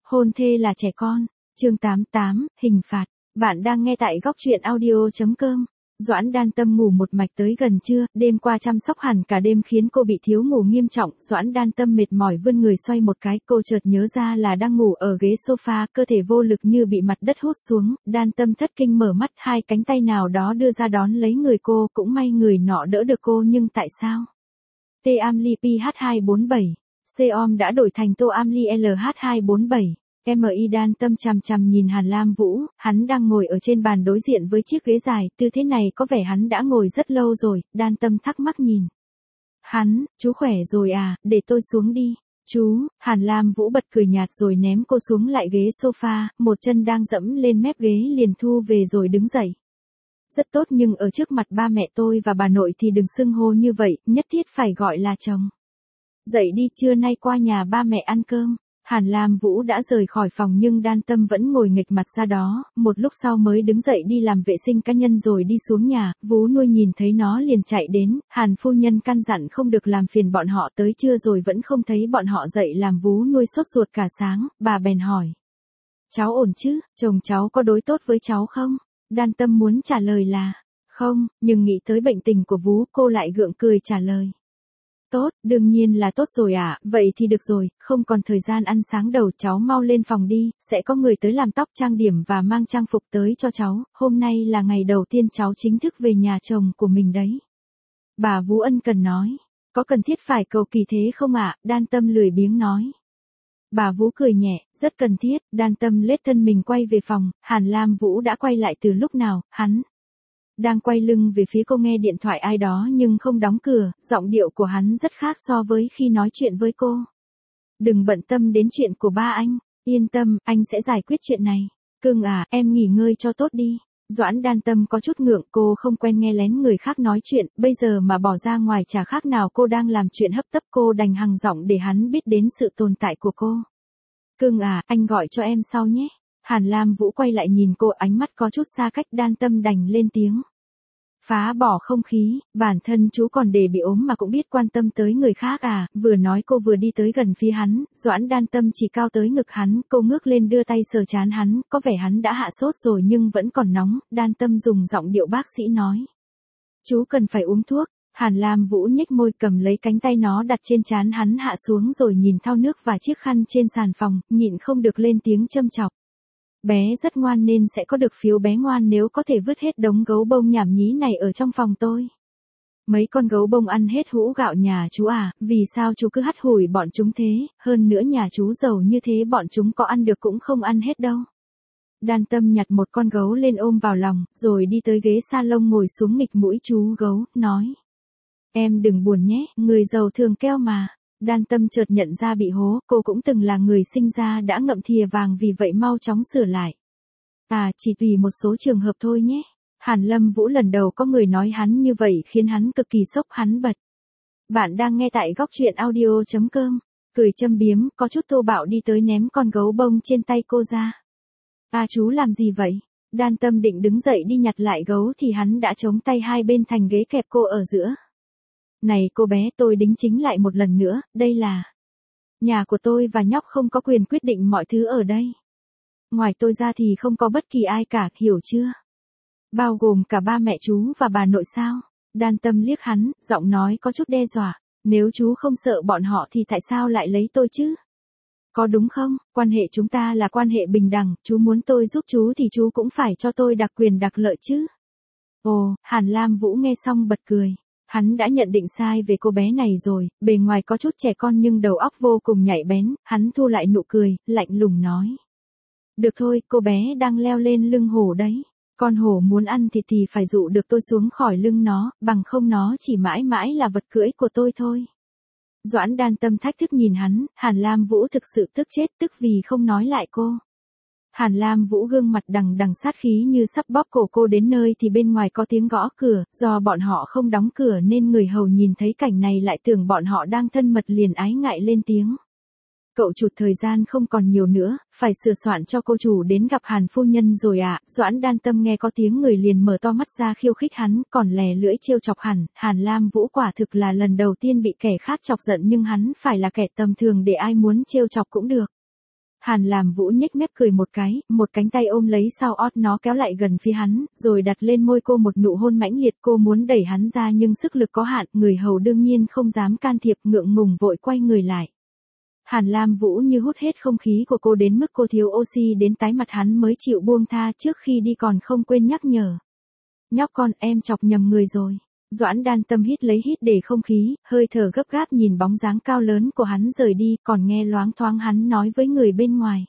Hôn thê là trẻ con. Chương 88, hình phạt. Bạn đang nghe tại góc truyện audio.com. Doãn Đan Tâm ngủ một mạch tới gần trưa, đêm qua chăm sóc hẳn cả đêm khiến cô bị thiếu ngủ nghiêm trọng. Doãn Đan Tâm mệt mỏi vươn người xoay một cái, cô chợt nhớ ra là đang ngủ ở ghế sofa, cơ thể vô lực như bị mặt đất hút xuống. Đan Tâm thất kinh mở mắt, hai cánh tay nào đó đưa ra đón lấy người cô, cũng may người nọ đỡ được cô, nhưng tại sao? T-Amli PH247, C-Om đã đổi thành Tô-Amli LH247. MI Đan Tâm chằm chằm nhìn Hàn Lam Vũ, hắn đang ngồi ở trên bàn đối diện với chiếc ghế dài, tư thế này có vẻ hắn đã ngồi rất lâu rồi. Đan Tâm thắc mắc nhìn hắn, chú khỏe rồi à, để tôi xuống đi. Chú, Hàn Lam Vũ bật cười nhạt rồi ném cô xuống lại ghế sofa, một chân đang dẫm lên mép ghế liền thu về rồi đứng dậy. Rất tốt, nhưng ở trước mặt ba mẹ tôi và bà nội thì đừng xưng hô như vậy, nhất thiết phải gọi là chồng. Dậy đi, trưa nay qua nhà ba mẹ ăn cơm. Hàn Lam Vũ đã rời khỏi phòng nhưng Đan Tâm vẫn ngồi nghịch mặt ra đó, một lúc sau mới đứng dậy đi làm vệ sinh cá nhân rồi đi xuống nhà. Vú nuôi nhìn thấy nó liền chạy đến, Hàn phu nhân căn dặn không được làm phiền bọn họ, tới trưa rồi vẫn không thấy bọn họ dậy làm vú nuôi sốt ruột cả sáng, bà bèn hỏi. Cháu ổn chứ, chồng cháu có đối tốt với cháu không? Đan Tâm muốn trả lời là, không, nhưng nghĩ tới bệnh tình của vú cô lại gượng cười trả lời. Tốt, đương nhiên là tốt rồi ạ, vậy thì được rồi, không còn thời gian ăn sáng đầu, cháu mau lên phòng đi, sẽ có người tới làm tóc trang điểm và mang trang phục tới cho cháu, hôm nay là ngày đầu tiên cháu chính thức về nhà chồng của mình đấy. Bà Vũ ân cần nói, có cần thiết phải cầu kỳ thế không ạ? Đan Tâm lười biếng nói. Bà Vũ cười nhẹ, rất cần thiết. Đan Tâm lết thân mình quay về phòng, Hàn Lam Vũ đã quay lại từ lúc nào, hắn đang quay lưng về phía cô nghe điện thoại ai đó nhưng không đóng cửa, giọng điệu của hắn rất khác so với khi nói chuyện với cô. Đừng bận tâm đến chuyện của ba anh, yên tâm, anh sẽ giải quyết chuyện này. Cưng à, em nghỉ ngơi cho tốt đi. Doãn Đan Tâm có chút ngượng, cô không quen nghe lén người khác nói chuyện, bây giờ mà bỏ ra ngoài chả khác nào cô đang làm chuyện hấp tấp, cô đành hằng giọng để hắn biết đến sự tồn tại của cô. Cưng à, anh gọi cho em sau nhé. Hàn Lam Vũ quay lại nhìn cô, ánh mắt có chút xa cách. Đan Tâm đành lên tiếng. Phá bỏ không khí, bản thân chú còn để bị ốm mà cũng biết quan tâm tới người khác à, vừa nói cô vừa đi tới gần phía hắn. Doãn Đan Tâm chỉ cao tới ngực hắn, cô ngước lên đưa tay sờ trán hắn, có vẻ hắn đã hạ sốt rồi nhưng vẫn còn nóng. Đan Tâm dùng giọng điệu bác sĩ nói. Chú cần phải uống thuốc. Hàn Lam Vũ nhếch môi cầm lấy cánh tay nó đặt trên trán hắn hạ xuống rồi nhìn thau nước và chiếc khăn trên sàn phòng, nhịn không được lên tiếng châm chọc. Bé rất ngoan nên sẽ có được phiếu bé ngoan nếu có thể vứt hết đống gấu bông nhảm nhí này ở trong phòng tôi. Mấy con gấu bông ăn hết hũ gạo nhà chú à, vì sao chú cứ hắt hủi bọn chúng thế, hơn nữa nhà chú giàu như thế bọn chúng có ăn được cũng không ăn hết đâu. Đan Tâm nhặt một con gấu lên ôm vào lòng, rồi đi tới ghế salon ngồi xuống nghịch mũi chú gấu, nói. Em đừng buồn nhé, người giàu thường keo mà. Đan Tâm chợt nhận ra bị hố, cô cũng từng là người sinh ra đã ngậm thìa vàng vì vậy mau chóng sửa lại. À, chỉ tùy một số trường hợp thôi nhé. Hàn Lâm Vũ lần đầu có người nói hắn như vậy khiến hắn cực kỳ sốc, hắn bật. Bạn đang nghe tại góc truyện audio.com, cười châm biếm, có chút thô bạo đi tới ném con gấu bông trên tay cô ra. À chú làm gì vậy? Đan Tâm định đứng dậy đi nhặt lại gấu thì hắn đã chống tay hai bên thành ghế kẹp cô ở giữa. Này cô bé, tôi đính chính lại một lần nữa, đây là nhà của tôi và nhóc không có quyền quyết định mọi thứ ở đây. Ngoài tôi ra thì không có bất kỳ ai cả, hiểu chưa? Bao gồm cả ba mẹ chú và bà nội sao? Đan Tâm liếc hắn, giọng nói có chút đe dọa. Nếu chú không sợ bọn họ thì tại sao lại lấy tôi chứ? Có đúng không? Quan hệ chúng ta là quan hệ bình đẳng, chú muốn tôi giúp chú thì chú cũng phải cho tôi đặc quyền đặc lợi chứ. Ồ, Hàn Lam Vũ nghe xong bật cười. Hắn đã nhận định sai về cô bé này rồi, bề ngoài có chút trẻ con nhưng đầu óc vô cùng nhạy bén, hắn thu lại nụ cười, lạnh lùng nói. Được thôi, cô bé đang leo lên lưng hổ đấy. Con hổ muốn ăn thịt thì phải dụ được tôi xuống khỏi lưng nó, bằng không nó chỉ mãi mãi là vật cưỡi của tôi thôi. Doãn Đan Tâm thách thức nhìn hắn, Hàn Lam Vũ thực sự tức chết, tức vì không nói lại cô. Hàn Lam Vũ gương mặt đằng đằng sát khí như sắp bóp cổ cô đến nơi thì bên ngoài có tiếng gõ cửa, do bọn họ không đóng cửa nên người hầu nhìn thấy cảnh này lại tưởng bọn họ đang thân mật liền ái ngại lên tiếng. Cậu chủ, thời gian không còn nhiều nữa, phải sửa soạn cho cô chủ đến gặp Hàn phu nhân rồi ạ. Doãn Đan Tâm nghe có tiếng người liền mở to mắt ra khiêu khích hắn, còn lè lưỡi trêu chọc Hàn Lam Vũ quả thực là lần đầu tiên bị kẻ khác chọc giận nhưng hắn phải là kẻ tầm thường để ai muốn trêu chọc cũng được. Hàn Làm Vũ nhếch mép cười một cánh tay ôm lấy sau ót nó kéo lại gần phía hắn, rồi đặt lên môi cô một nụ hôn mãnh liệt. Cô muốn đẩy hắn ra nhưng sức lực có hạn, người hầu đương nhiên không dám can thiệp, ngượng ngùng vội quay người lại. Hàn Lam Vũ như hút hết không khí của cô đến mức cô thiếu oxy đến tái mặt, hắn mới chịu buông tha, trước khi đi còn không quên nhắc nhở. Nhóc con, em chọc nhầm người rồi. Doãn Đan Tâm hít lấy hít để không khí, hơi thở gấp gáp nhìn bóng dáng cao lớn của hắn rời đi, còn nghe loáng thoáng hắn nói với người bên ngoài.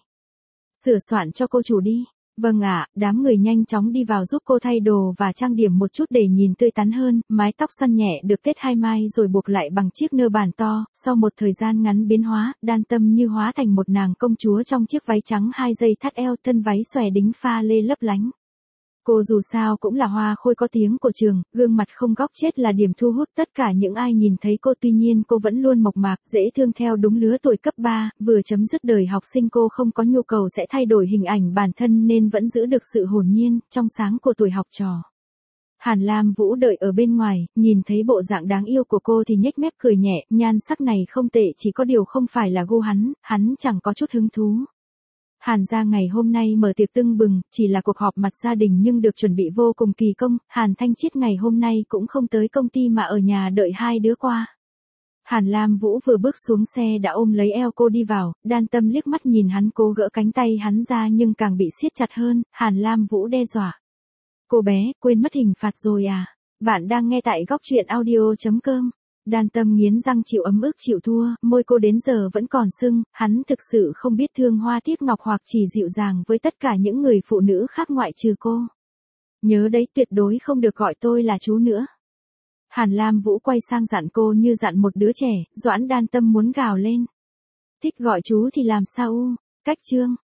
Sửa soạn cho cô chủ đi. Vâng ạ, đám người nhanh chóng đi vào giúp cô thay đồ và trang điểm một chút để nhìn tươi tắn hơn, mái tóc xoăn nhẹ được tết hai mai rồi buộc lại bằng chiếc nơ bàn to, sau một thời gian ngắn biến hóa, Đan Tâm như hóa thành một nàng công chúa trong chiếc váy trắng 2 dây thắt eo, thân váy xòe đính pha lê lấp lánh. Cô dù sao cũng là hoa khôi có tiếng của trường, gương mặt không góc chết là điểm thu hút tất cả những ai nhìn thấy cô. Tuy nhiên cô vẫn luôn mộc mạc, dễ thương theo đúng lứa tuổi cấp 3, vừa chấm dứt đời học sinh cô không có nhu cầu sẽ thay đổi hình ảnh bản thân nên vẫn giữ được sự hồn nhiên, trong sáng của tuổi học trò. Hàn Lam Vũ đợi ở bên ngoài, nhìn thấy bộ dạng đáng yêu của cô thì nhếch mép cười nhẹ, nhan sắc này không tệ, chỉ có điều không phải là gu hắn chẳng có chút hứng thú. Hàn gia ngày hôm nay mở tiệc tưng bừng, chỉ là cuộc họp mặt gia đình nhưng được chuẩn bị vô cùng kỳ công, Hàn Thanh Chiết ngày hôm nay cũng không tới công ty mà ở nhà đợi hai đứa qua. Hàn Lam Vũ vừa bước xuống xe đã ôm lấy eo cô đi vào, Đan Tâm liếc mắt nhìn hắn cố gỡ cánh tay hắn ra nhưng càng bị siết chặt hơn, Hàn Lam Vũ đe dọa. Cô bé, quên mất hình phạt rồi à? Bạn đang nghe tại góc truyện audio.com. Đan Tâm nghiến răng chịu ấm ức chịu thua, môi cô đến giờ vẫn còn sưng, hắn thực sự không biết thương hoa tiếc ngọc hoặc chỉ dịu dàng với tất cả những người phụ nữ khác ngoại trừ cô. Nhớ đấy, tuyệt đối không được gọi tôi là chú nữa. Hàn Lam Vũ quay sang dặn cô như dặn một đứa trẻ, Doãn Đan Tâm muốn gào lên. Thích gọi chú thì làm sao u, cách chương.